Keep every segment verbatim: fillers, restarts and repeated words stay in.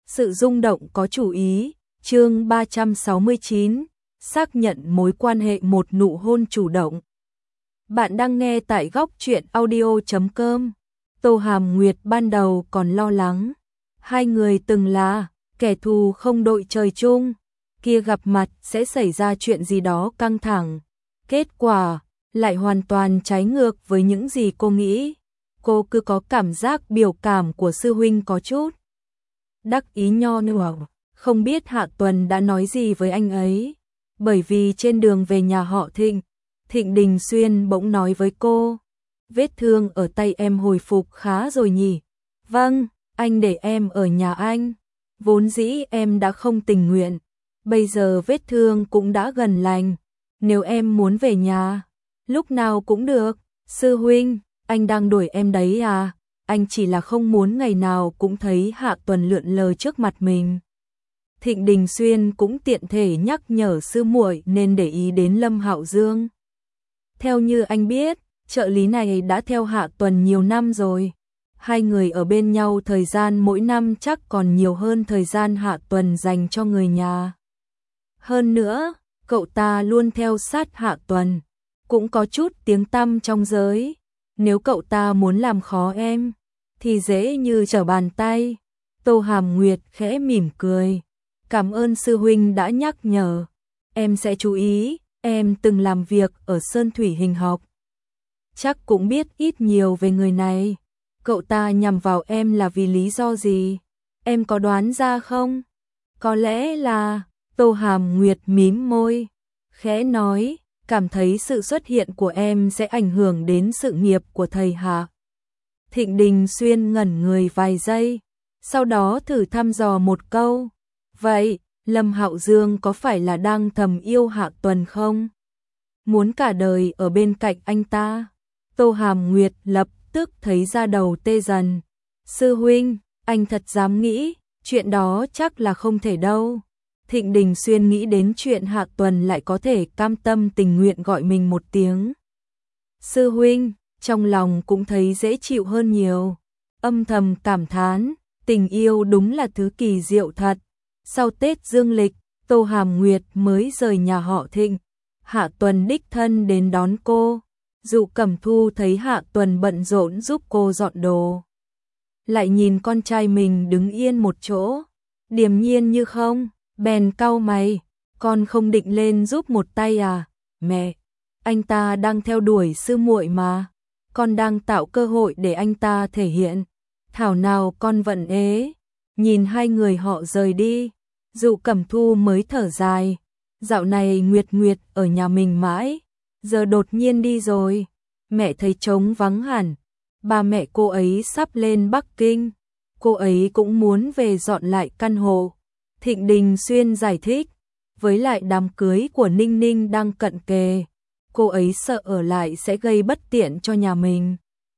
Sự rung động có chủ ý, chương ba trăm sáu mươi chín, xác nhận mối quan hệ một nụ hôn chủ động. Bạn đang nghe tại góc truyện audio chấm com. Tô Hàm Nguyệt ban đầu còn lo lắng. Hai người từng là kẻ thù không đội trời chung, kia gặp mặt sẽ xảy ra chuyện gì đó căng thẳng. Kết quả lại hoàn toàn trái ngược với những gì cô nghĩ. Cô cứ có cảm giác biểu cảm của sư huynh có chút đắc ý nho nhược, không biết Hạ Tuần đã nói gì với anh ấy. Bởi vì trên đường về nhà họ Thịnh, Thịnh Đình Xuyên bỗng nói với cô, vết thương ở tay em hồi phục khá rồi nhỉ? Vâng, anh để em ở nhà anh. Vốn dĩ em đã không tình nguyện, bây giờ vết thương cũng đã gần lành. Nếu em muốn về nhà, lúc nào cũng được. Sư huynh, anh đang đuổi em đấy à? Anh chỉ là không muốn ngày nào cũng thấy Hạ Tuần lượn lờ trước mặt mình. Thịnh Đình Xuyên cũng tiện thể nhắc nhở sư muội nên để ý đến Lâm Hạo Dương. Theo như anh biết, trợ lý này đã theo Hạ Tuần nhiều năm rồi. Hai người ở bên nhau thời gian mỗi năm chắc còn nhiều hơn thời gian Hạ Tuần dành cho người nhà. Hơn nữa, cậu ta luôn theo sát Hạ Tuần, cũng có chút tiếng tăm trong giới. Nếu cậu ta muốn làm khó em, thì dễ như trở bàn tay. Tô Hàm Nguyệt khẽ mỉm cười. Cảm ơn sư huynh đã nhắc nhở. Em sẽ chú ý, em từng làm việc ở Sơn Thủy Hình học. Chắc cũng biết ít nhiều về người này. Cậu ta nhằm vào em là vì lý do gì? Em có đoán ra không? Có lẽ là... Tô Hàm Nguyệt mím môi, khẽ nói, cảm thấy sự xuất hiện của em sẽ ảnh hưởng đến sự nghiệp của thầy Hạ. Thịnh Đình Xuyên ngẩn người vài giây, sau đó thử thăm dò một câu. Vậy, Lâm Hạo Dương có phải là đang thầm yêu Hạ Tuần không? Muốn cả đời ở bên cạnh anh ta? Tô Hàm Nguyệt lập tức thấy da đầu tê dần. Sư huynh, anh thật dám nghĩ, chuyện đó chắc là không thể đâu. Thịnh Đình Xuyên nghĩ đến chuyện Hạ Tuần lại có thể cam tâm tình nguyện gọi mình một tiếng sư huynh, trong lòng cũng thấy dễ chịu hơn nhiều. Âm thầm cảm thán, tình yêu đúng là thứ kỳ diệu thật. Sau Tết Dương lịch, Tô Hàm Nguyệt mới rời nhà họ Thịnh. Hạ Tuần đích thân đến đón cô. Dụ Cẩm Thu thấy Hạ Tuần bận rộn giúp cô dọn đồ, lại nhìn con trai mình đứng yên một chỗ, điềm nhiên như không, bèn cau mày, con không định lên giúp một tay à? Mẹ, anh ta đang theo đuổi sư muội mà, con đang tạo cơ hội để anh ta thể hiện. Thảo nào con vẫn ế. Nhìn hai người họ rời đi, Dụ Cẩm Thu mới thở dài. Dạo này Nguyệt Nguyệt ở nhà mình mãi, giờ đột nhiên đi rồi, mẹ thấy trống vắng hẳn. Ba mẹ cô ấy sắp lên Bắc Kinh, cô ấy cũng muốn về dọn lại căn hộ. Thịnh Đình Xuyên giải thích, với lại đám cưới của Ninh Ninh đang cận kề, cô ấy sợ ở lại sẽ gây bất tiện cho nhà mình.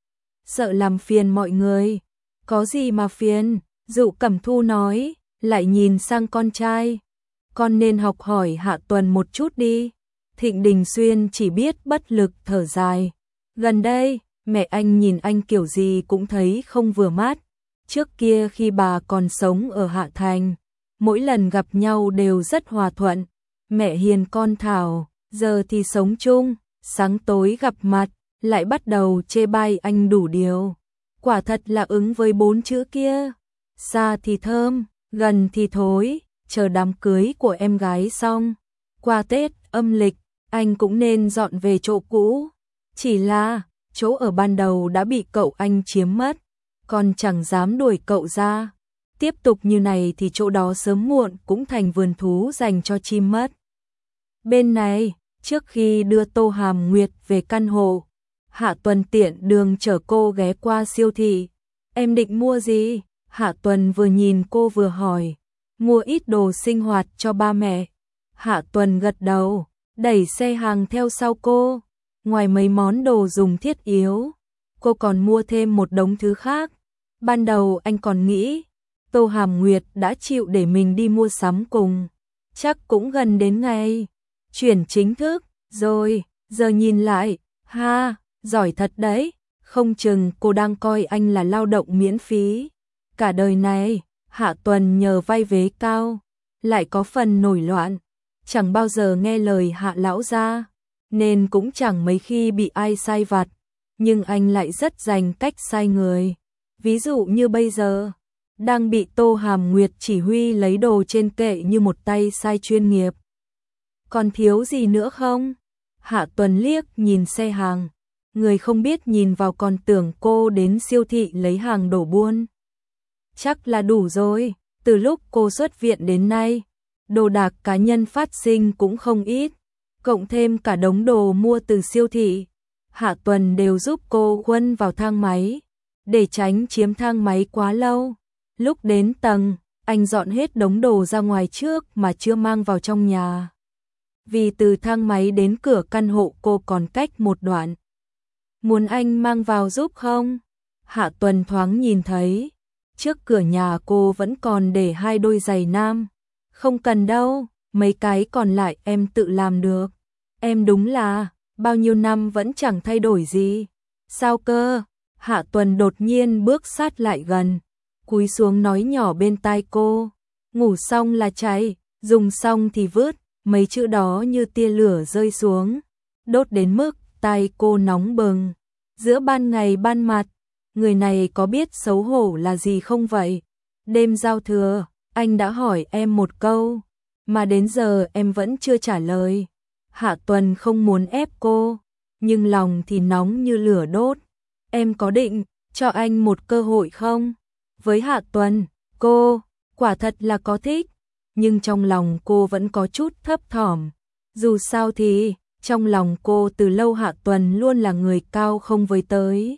Sợ làm phiền mọi người. Có gì mà phiền? Dụ Cẩm Thu nói, lại nhìn sang con trai. Con nên học hỏi Hạ Tuần một chút đi. Thịnh Đình Xuyên chỉ biết bất lực thở dài. Gần đây, mẹ anh nhìn anh kiểu gì cũng thấy không vừa mắt. Trước kia khi bà còn sống ở Hạ Thành, mỗi lần gặp nhau đều rất hòa thuận. Mẹ hiền con thảo, giờ thì sống chung, sáng tối gặp mặt, lại bắt đầu chê bai anh đủ điều. Quả thật là ứng với bốn chữ kia. Xa thì thơm, gần thì thối. Chờ đám cưới của em gái xong, qua Tết âm lịch, anh cũng nên dọn về chỗ cũ. Chỉ là, chỗ ở ban đầu đã bị cậu anh chiếm mất, còn chẳng dám đuổi cậu ra. Tiếp tục như này thì chỗ đó sớm muộn cũng thành vườn thú dành cho chim mất. Bên này, trước khi đưa Tô Hàm Nguyệt về căn hộ, Hạ Tuần tiện đường chở cô ghé qua siêu thị. Em định mua gì? Hạ Tuần vừa nhìn cô vừa hỏi. Mua ít đồ sinh hoạt cho ba mẹ. Hạ Tuần gật đầu, đẩy xe hàng theo sau cô. Ngoài mấy món đồ dùng thiết yếu, cô còn mua thêm một đống thứ khác. Ban đầu anh còn nghĩ Tô Hàm Nguyệt đã chịu để mình đi mua sắm cùng, chắc cũng gần đến ngày chuyển chính thức rồi. Giờ nhìn lại, ha, giỏi thật đấy. Không chừng cô đang coi anh là lao động miễn phí. Cả đời này, Hạ Tuần nhờ vai vế cao, lại có phần nổi loạn, chẳng bao giờ nghe lời Hạ lão gia, nên cũng chẳng mấy khi bị ai sai vặt, nhưng anh lại rất rành cách sai người. Ví dụ như bây giờ, đang bị Tô Hàm Nguyệt chỉ huy lấy đồ trên kệ như một tay sai chuyên nghiệp. Còn thiếu gì nữa không? Hạ Tuần liếc nhìn xe hàng, người không biết nhìn vào còn tưởng cô đến siêu thị lấy hàng đổ buôn. Chắc là đủ rồi, từ lúc cô xuất viện đến nay, đồ đạc cá nhân phát sinh cũng không ít, cộng thêm cả đống đồ mua từ siêu thị. Hạ Tuần đều giúp cô quân vào thang máy, để tránh chiếm thang máy quá lâu. Lúc đến tầng, anh dọn hết đống đồ ra ngoài trước mà chưa mang vào trong nhà. Vì từ thang máy đến cửa căn hộ cô còn cách một đoạn. Muốn anh mang vào giúp không? Hạ Tuần thoáng nhìn thấy, trước cửa nhà cô vẫn còn để hai đôi giày nam. Không cần đâu, mấy cái còn lại em tự làm được. Em đúng là, bao nhiêu năm vẫn chẳng thay đổi gì. Sao cơ? Hạ Tuần đột nhiên bước sát lại gần, cúi xuống nói nhỏ bên tai cô. Ngủ xong là cháy, dùng xong thì vứt. Mấy chữ đó như tia lửa rơi xuống, đốt đến mức tai cô nóng bừng. Giữa ban ngày ban mặt, người này có biết xấu hổ là gì không vậy? Đêm giao thừa, anh đã hỏi em một câu, mà đến giờ em vẫn chưa trả lời. Hạ Tuần không muốn ép cô, nhưng lòng thì nóng như lửa đốt. Em có định cho anh một cơ hội không? Với Hạ Tuần, cô quả thật là có thích, nhưng trong lòng cô vẫn có chút thấp thỏm. Dù sao thì, trong lòng cô từ lâu Hạ Tuần luôn là người cao không với tới.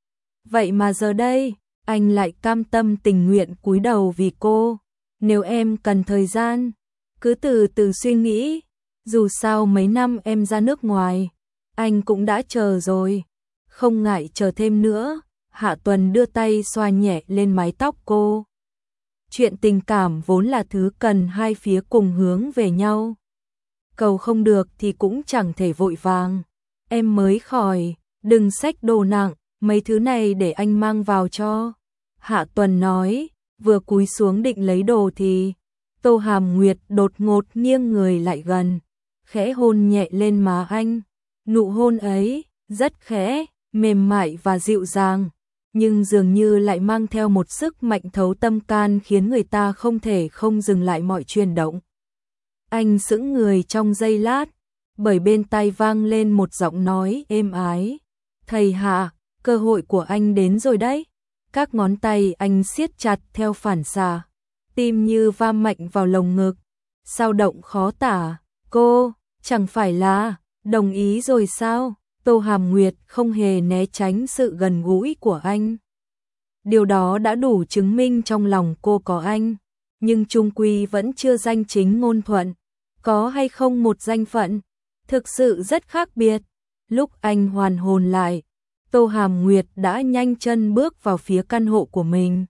Vậy mà giờ đây, anh lại cam tâm tình nguyện cúi đầu vì cô. Nếu em cần thời gian, cứ từ từ suy nghĩ. Dù sao mấy năm em ra nước ngoài, anh cũng đã chờ rồi. Không ngại chờ thêm nữa. Hạ Tuần đưa tay xoa nhẹ lên mái tóc cô. Chuyện tình cảm vốn là thứ cần hai phía cùng hướng về nhau. Cầu không được thì cũng chẳng thể vội vàng. Em mới khỏi, đừng xách đồ nặng, mấy thứ này để anh mang vào cho. Hạ Tuần nói, vừa cúi xuống định lấy đồ thì Tô Hàm Nguyệt đột ngột nghiêng người lại gần, khẽ hôn nhẹ lên má anh. Nụ hôn ấy rất khẽ, mềm mại và dịu dàng, nhưng dường như lại mang theo một sức mạnh thấu tâm can khiến người ta không thể không dừng lại mọi chuyển động. Anh sững người trong giây lát, bởi bên tai vang lên một giọng nói êm ái. Thầy Hạ, cơ hội của anh đến rồi đấy. Các ngón tay anh siết chặt theo phản xạ, tim như va mạnh vào lồng ngực, sao động khó tả. Cô, chẳng phải là đồng ý rồi sao? Tô Hàm Nguyệt không hề né tránh sự gần gũi của anh. Điều đó đã đủ chứng minh trong lòng cô có anh, nhưng chung quy vẫn chưa danh chính ngôn thuận. Có hay không một danh phận, thực sự rất khác biệt. Lúc anh hoàn hồn lại, Tô Hàm Nguyệt đã nhanh chân bước vào phía căn hộ của mình.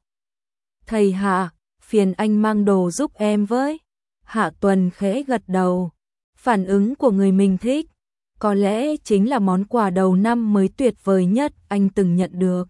Thầy Hạ, phiền anh mang đồ giúp em với. Hạ Tuần khẽ gật đầu. Phản ứng của người mình thích, có lẽ chính là món quà đầu năm mới tuyệt vời nhất anh từng nhận được.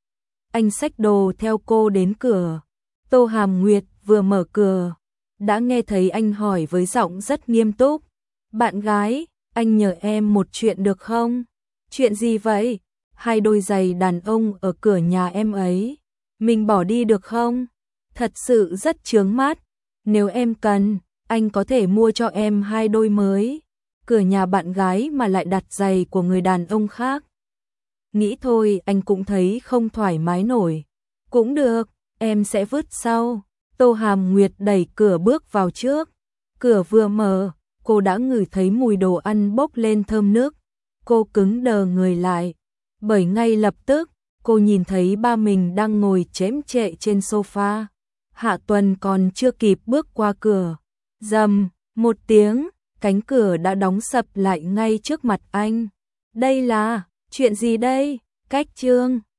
Anh xách đồ theo cô đến cửa. Tô Hàm Nguyệt vừa mở cửa, đã nghe thấy anh hỏi với giọng rất nghiêm túc. Bạn gái, anh nhờ em một chuyện được không? Chuyện gì vậy? Hai đôi giày đàn ông ở cửa nhà em ấy, mình bỏ đi được không? Thật sự rất chướng mắt. Nếu em cần, anh có thể mua cho em hai đôi mới. Cửa nhà bạn gái mà lại đặt giày của người đàn ông khác. Nghĩ thôi anh cũng thấy không thoải mái nổi. Cũng được, em sẽ vứt sau. Tô Hàm Nguyệt đẩy cửa bước vào trước. Cửa vừa mở, cô đã ngửi thấy mùi đồ ăn bốc lên thơm nức. Cô cứng đờ người lại, bởi ngay lập tức, cô nhìn thấy ba mình đang ngồi chễm chệ trên sofa. Hạ Tuần còn chưa kịp bước qua cửa. Rầm, một tiếng, cánh cửa đã đóng sập lại ngay trước mặt anh. Đây là, chuyện gì đây? Cách chương